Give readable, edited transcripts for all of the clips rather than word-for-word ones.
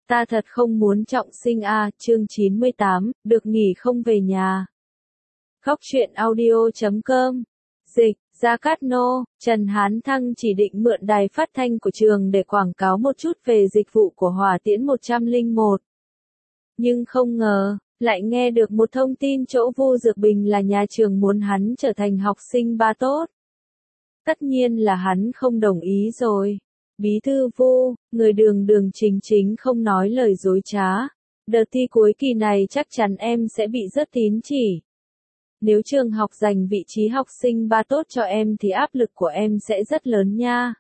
Ta thật không muốn trọng sinh a, chương 98, được nghỉ không về nhà. Góc truyện audio.com. Dịch, Gia Cát Nô, Trần Hán Thăng chỉ định mượn đài phát thanh của trường để quảng cáo một chút về dịch vụ của Hỏa Tiễn 101. Nhưng không ngờ, lại nghe được một thông tin chỗ Vu Dược Bình là nhà trường muốn hắn trở thành học sinh ba tốt. Tất nhiên là hắn không đồng ý rồi. Bí thư Vu, người đường đường chính chính không nói lời dối trá. Đợt thi cuối kỳ này chắc chắn em sẽ bị rớt tín chỉ. Nếu trường học dành vị trí học sinh ba tốt cho em thì áp lực của em sẽ rất lớn nha.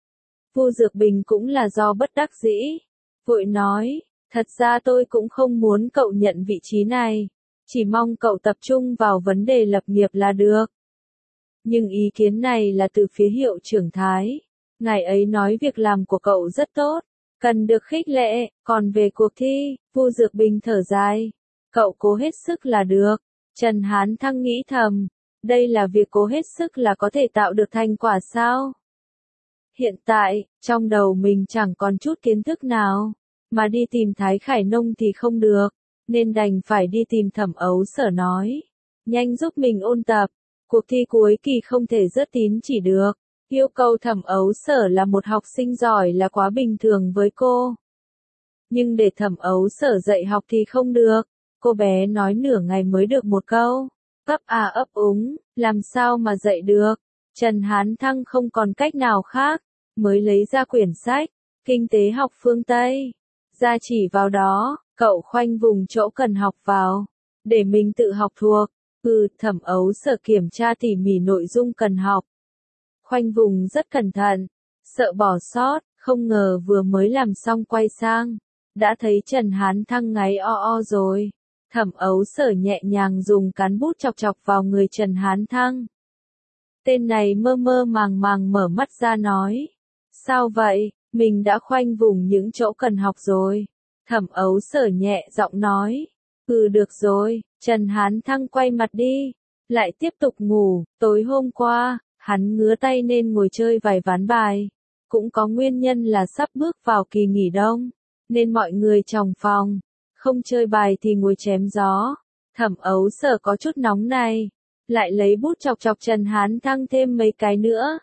Vu Dược Bình cũng là do bất đắc dĩ. Vội nói, thật ra tôi cũng không muốn cậu nhận vị trí này. Chỉ mong cậu tập trung vào vấn đề lập nghiệp là được. Nhưng ý kiến này là từ phía hiệu trưởng Thái. Ngài ấy nói việc làm của cậu rất tốt, cần được khích lệ, còn về cuộc thi, Vu Dược Bình thở dài. Cậu cố hết sức là được. Trần Hán Thăng nghĩ thầm, đây là việc cố hết sức là có thể tạo được thành quả sao? Hiện tại, trong đầu mình chẳng còn chút kiến thức nào, mà đi tìm Thái Khải Nông thì không được, nên đành phải đi tìm Thẩm Ấu Sở nói. Nhanh giúp mình ôn tập, cuộc thi cuối kỳ không thể rớt tín chỉ được. Yêu cầu Thẩm Ấu Sở là một học sinh giỏi là quá bình thường với cô. Nhưng để Thẩm Ấu Sở dạy học thì không được. Cô bé nói nửa ngày mới được một câu. Ấp à ấp úng, làm sao mà dạy được. Trần Hán Thăng không còn cách nào khác, mới lấy ra quyển sách, Kinh tế học phương Tây. Ra chỉ vào đó, cậu khoanh vùng chỗ cần học vào, để mình tự học thuộc. Thẩm Ấu Sở kiểm tra tỉ mỉ nội dung cần học. Khoanh vùng rất cẩn thận, sợ bỏ sót, không ngờ vừa mới làm xong quay sang, đã thấy Trần Hán Thăng ngáy o rồi. Thẩm Ấu Sở nhẹ nhàng dùng cán bút chọc chọc vào người Trần Hán Thăng. Tên này mơ mơ màng màng mở mắt ra nói. Sao vậy, mình đã khoanh vùng những chỗ cần học rồi. Thẩm Ấu Sở nhẹ giọng nói. Được rồi, Trần Hán Thăng quay mặt đi, lại tiếp tục ngủ. Tối hôm qua, hắn ngứa tay nên ngồi chơi vài ván bài. Cũng có nguyên nhân là sắp bước vào kỳ nghỉ đông, nên mọi người trong phòng, không chơi bài thì ngồi chém gió. Thẩm Ấu Sở có chút nóng này, lại lấy bút chọc chọc Trần Hán Thăng thêm mấy cái nữa.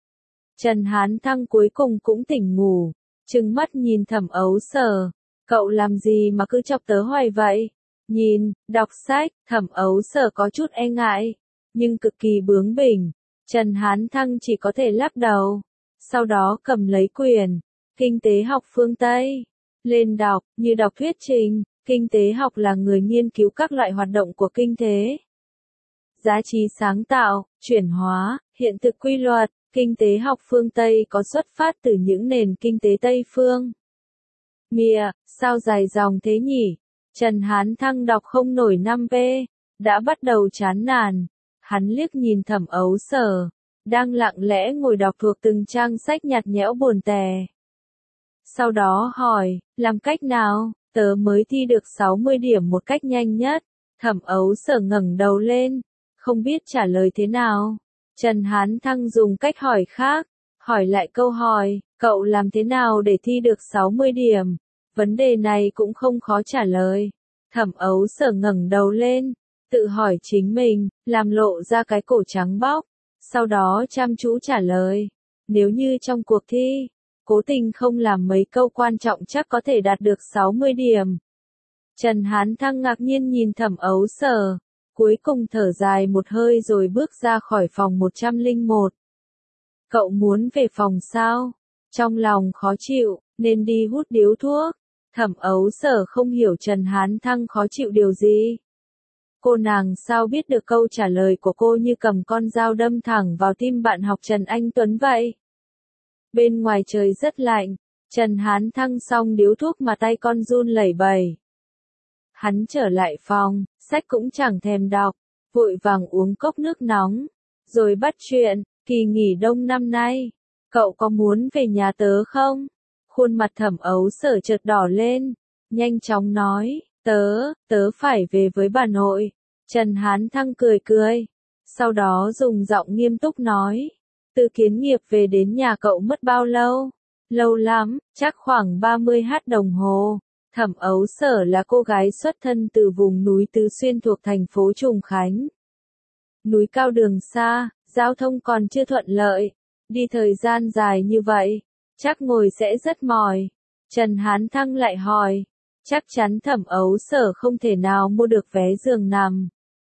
Trần Hán Thăng cuối cùng cũng tỉnh ngủ, trừng mắt nhìn Thẩm Ấu Sở. Cậu làm gì mà cứ chọc tớ hoài vậy? Nhìn, đọc sách, Thẩm Ấu Sở có chút e ngại, nhưng cực kỳ bướng bỉnh. Trần Hán Thăng chỉ có thể lắc đầu, sau đó cầm lấy quyển Kinh tế học phương Tây, lên đọc, như đọc thuyết trình. Kinh tế học là người nghiên cứu các loại hoạt động của kinh tế. Giá trị sáng tạo, chuyển hóa, hiện thực quy luật. Kinh tế học phương Tây có xuất phát từ những nền kinh tế Tây phương. Mịa, sao dài dòng thế nhỉ? Trần Hán Thăng đọc không nổi 5p, đã bắt đầu chán nản. Hắn liếc nhìn Thẩm Ấu Sở, đang lặng lẽ ngồi đọc thuộc từng trang sách nhạt nhẽo buồn tẻ. Sau đó hỏi, làm cách nào, tớ mới thi được 60 điểm một cách nhanh nhất. Thẩm Ấu Sở ngẩng đầu lên, không biết trả lời thế nào. Trần Hán Thăng dùng cách hỏi khác, hỏi lại câu hỏi, cậu làm thế nào để thi được 60 điểm? Vấn đề này cũng không khó trả lời. Thẩm Ấu Sở ngẩng đầu lên, tự hỏi chính mình, làm lộ ra cái cổ trắng bóc, sau đó chăm chú trả lời. Nếu như trong cuộc thi, cố tình không làm mấy câu quan trọng chắc có thể đạt được 60 điểm. Trần Hán Thăng ngạc nhiên nhìn Thẩm Ấu Sở, cuối cùng thở dài một hơi rồi bước ra khỏi phòng 101. Cậu muốn về phòng sao? Trong lòng khó chịu, nên đi hút điếu thuốc. Thẩm Ấu Sở không hiểu Trần Hán Thăng khó chịu điều gì. Cô nàng sao biết được câu trả lời của cô như cầm con dao đâm thẳng vào tim bạn học Trần Anh Tuấn vậy? Bên ngoài trời rất lạnh, Trần Hán Thăng xong điếu thuốc mà tay con run lẩy bẩy. Hắn trở lại phòng, sách cũng chẳng thèm đọc, vội vàng uống cốc nước nóng, rồi bắt chuyện, kỳ nghỉ đông năm nay, cậu có muốn về nhà tớ không? Khuôn mặt Thẩm Ấu Sở chợt đỏ lên, nhanh chóng nói, tớ phải về với bà nội. Trần Hán Thăng cười cười, sau đó dùng giọng nghiêm túc nói, từ Kiến Nghiệp về đến nhà cậu mất bao lâu? Lâu lắm, chắc khoảng 30h đồng hồ. Thẩm Ấu Sở là cô gái xuất thân từ vùng núi Tứ Xuyên thuộc thành phố Trùng Khánh. Núi cao đường xa, giao thông còn chưa thuận lợi, đi thời gian dài như vậy, chắc ngồi sẽ rất mỏi. Trần Hán Thăng lại hỏi, chắc chắn Thẩm Ấu Sở không thể nào mua được vé giường nằm.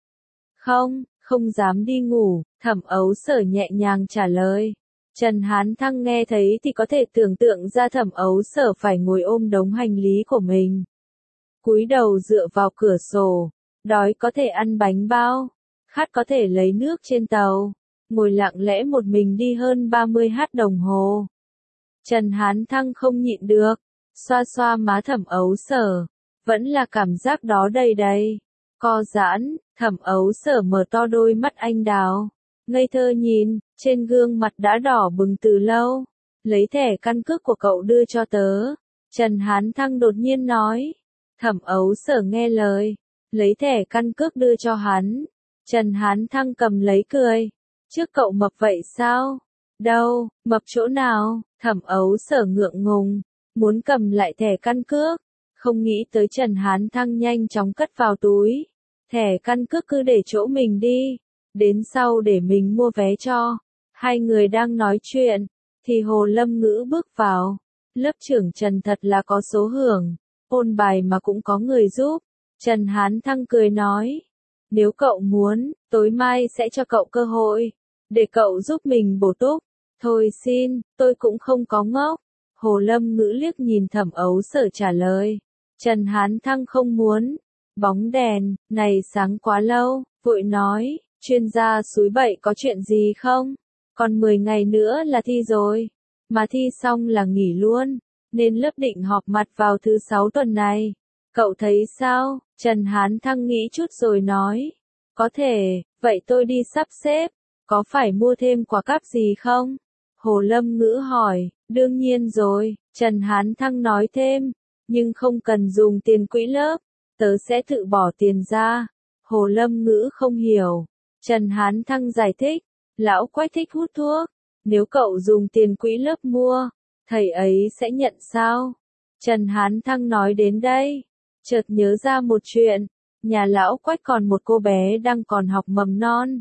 Không, không dám đi ngủ, Thẩm Ấu Sở nhẹ nhàng trả lời. Trần Hán Thăng nghe thấy thì có thể tưởng tượng ra Thẩm Ấu Sở phải ngồi ôm đống hành lý của mình. Cúi đầu dựa vào cửa sổ, đói có thể ăn bánh bao, khát có thể lấy nước trên tàu, ngồi lặng lẽ một mình đi hơn 30h đồng hồ. Trần Hán Thăng không nhịn được, xoa xoa má Thẩm Ấu Sở, vẫn là cảm giác đó đầy đầy, co giãn. Thẩm Ấu Sở mở to đôi mắt anh đào, ngây thơ nhìn, trên gương mặt đã đỏ bừng từ lâu. Lấy thẻ căn cước của cậu đưa cho tớ. Trần Hán Thăng đột nhiên nói. Thẩm Ấu Sở nghe lời, lấy thẻ căn cước đưa cho hắn. Trần Hán Thăng cầm lấy cười. Trước cậu mập vậy sao? Đâu, mập chỗ nào? Thẩm Ấu Sở ngượng ngùng, muốn cầm lại thẻ căn cước. Không nghĩ tới Trần Hán Thăng nhanh chóng cất vào túi. Thẻ căn cước cứ để chỗ mình đi, đến sau để mình mua vé cho. Hai người đang nói chuyện, thì Hồ Lâm Ngữ bước vào. Lớp trưởng Trần thật là có số hưởng, ôn bài mà cũng có người giúp. Trần Hán Thăng cười nói, nếu cậu muốn, tối mai sẽ cho cậu cơ hội, để cậu giúp mình bổ túc. Thôi xin, tôi cũng không có ngốc. Hồ Lâm Ngữ liếc nhìn Thẩm Ấu Sở trả lời. Trần Hán Thăng không muốn. Bóng đèn, này sáng quá lâu, vội nói, chuyên gia súi bậy có chuyện gì không? Còn 10 ngày nữa là thi rồi, mà thi xong là nghỉ luôn, nên lớp định họp mặt vào thứ 6 tuần này. Cậu thấy sao? Trần Hán Thăng nghĩ chút rồi nói, có thể, vậy tôi đi sắp xếp, có phải mua thêm quà cáp gì không? Hồ Lâm Ngữ hỏi, đương nhiên rồi, Trần Hán Thăng nói thêm, nhưng không cần dùng tiền quỹ lớp. Tớ sẽ tự bỏ tiền ra. Hồ Lâm Ngữ không hiểu. Trần Hán Thăng giải thích. Lão Quách thích hút thuốc. Nếu cậu dùng tiền quỹ lớp mua, thầy ấy sẽ nhận sao? Trần Hán Thăng nói đến đây. Chợt nhớ ra một chuyện. Nhà Lão Quách còn một cô bé đang còn học mầm non.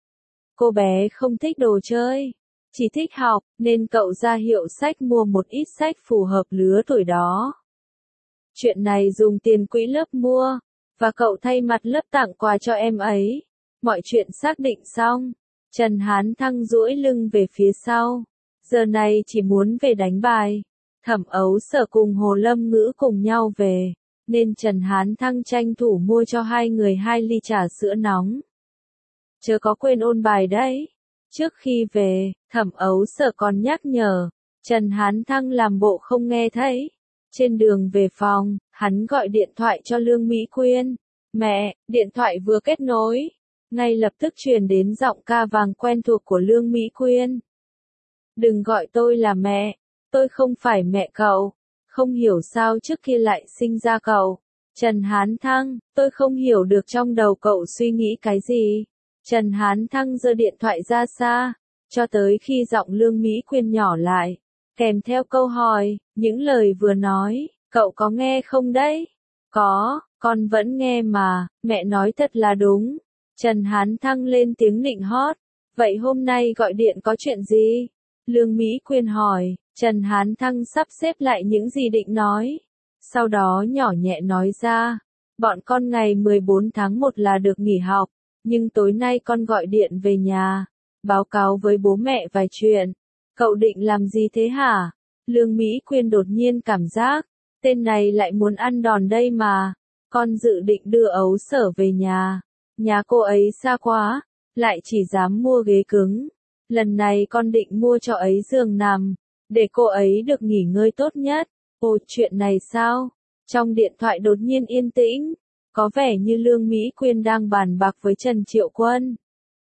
Cô bé không thích đồ chơi, chỉ thích học, nên cậu ra hiệu sách mua một ít sách phù hợp lứa tuổi đó. Chuyện này dùng tiền quỹ lớp mua, và cậu thay mặt lớp tặng quà cho em ấy. Mọi chuyện xác định xong, Trần Hán Thăng duỗi lưng về phía sau. Giờ này chỉ muốn về đánh bài. Thẩm Ấu Sở cùng Hồ Lâm Ngữ cùng nhau về, nên Trần Hán Thăng tranh thủ mua cho hai người 2 ly trà sữa nóng. Chớ có quên ôn bài đấy. Trước khi về, Thẩm Ấu Sở còn nhắc nhở, Trần Hán Thăng làm bộ không nghe thấy. Trên đường về phòng, hắn gọi điện thoại cho Lương Mỹ Quyên. Mẹ, điện thoại vừa kết nối. Ngay lập tức truyền đến giọng ca vàng quen thuộc của Lương Mỹ Quyên. Đừng gọi tôi là mẹ, tôi không phải mẹ cậu. Không hiểu sao trước kia lại sinh ra cậu. Trần Hán Thăng, tôi không hiểu được trong đầu cậu suy nghĩ cái gì. Trần Hán Thăng giơ điện thoại ra xa, cho tới khi giọng Lương Mỹ Quyên nhỏ lại, kèm theo câu hỏi, những lời vừa nói, cậu có nghe không đấy? Có, con vẫn nghe mà, mẹ nói thật là đúng. Trần Hán Thăng lên tiếng nịnh hót, vậy hôm nay gọi điện có chuyện gì? Lương Mỹ Quyên hỏi, Trần Hán Thăng sắp xếp lại những gì định nói. Sau đó nhỏ nhẹ nói ra, bọn con ngày 14 tháng 1 là được nghỉ học, nhưng tối nay con gọi điện về nhà, báo cáo với bố mẹ vài chuyện. Cậu định làm gì thế hả? Lương Mỹ Quyên đột nhiên cảm giác, tên này lại muốn ăn đòn đây mà. Con dự định đưa Ấu Sở về nhà cô ấy xa quá, lại chỉ dám mua ghế cứng. Lần này con định mua cho ấy giường nằm, để cô ấy được nghỉ ngơi tốt nhất. Ồ, chuyện này sao? Trong điện thoại đột nhiên yên tĩnh, có vẻ như Lương Mỹ Quyên đang bàn bạc với Trần Triệu Quân.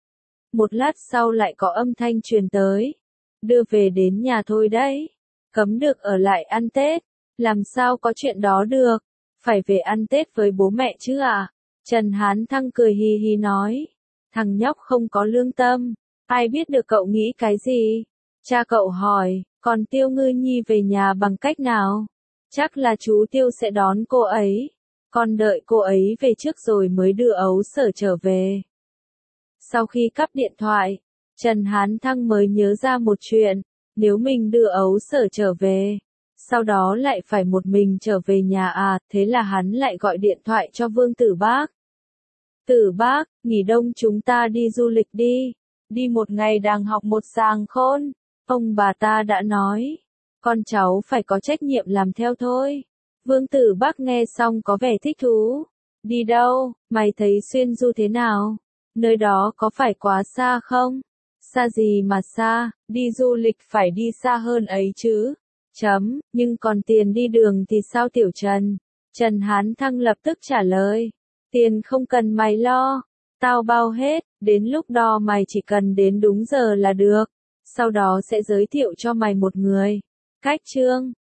Một lát sau lại có âm thanh truyền tới. Đưa về đến nhà thôi đấy. Cấm được ở lại ăn Tết. Làm sao có chuyện đó được? Phải về ăn Tết với bố mẹ chứ à? Trần Hán Thăng cười hì hì nói. Thằng nhóc không có lương tâm. Ai biết được cậu nghĩ cái gì? Cha cậu hỏi, còn Tiêu Ngư Nhi về nhà bằng cách nào? Chắc là chú Tiêu sẽ đón cô ấy. Con đợi cô ấy về trước rồi mới đưa Ấu Sở trở về. Sau khi cắp điện thoại, Trần Hán Thăng mới nhớ ra một chuyện, nếu mình đưa Ấu Sở trở về, sau đó lại phải một mình trở về nhà à, thế là hắn lại gọi điện thoại cho Vương Tử Bác. Tử Bác, nghỉ đông chúng ta đi du lịch đi, đi một ngày đàng học một sàng khôn, ông bà ta đã nói, con cháu phải có trách nhiệm làm theo thôi. Vương Tử Bác nghe xong có vẻ thích thú. Đi đâu, mày thấy Xuyên Du thế nào? Nơi đó có phải quá xa không? Xa gì mà xa, đi du lịch phải đi xa hơn ấy chứ. Nhưng còn tiền đi đường thì sao Tiểu Trần? Trần Hán Thăng lập tức trả lời. Tiền không cần mày lo, tao bao hết, đến lúc đó mày chỉ cần đến đúng giờ là được. Sau đó sẽ giới thiệu cho mày một người. Cách Trương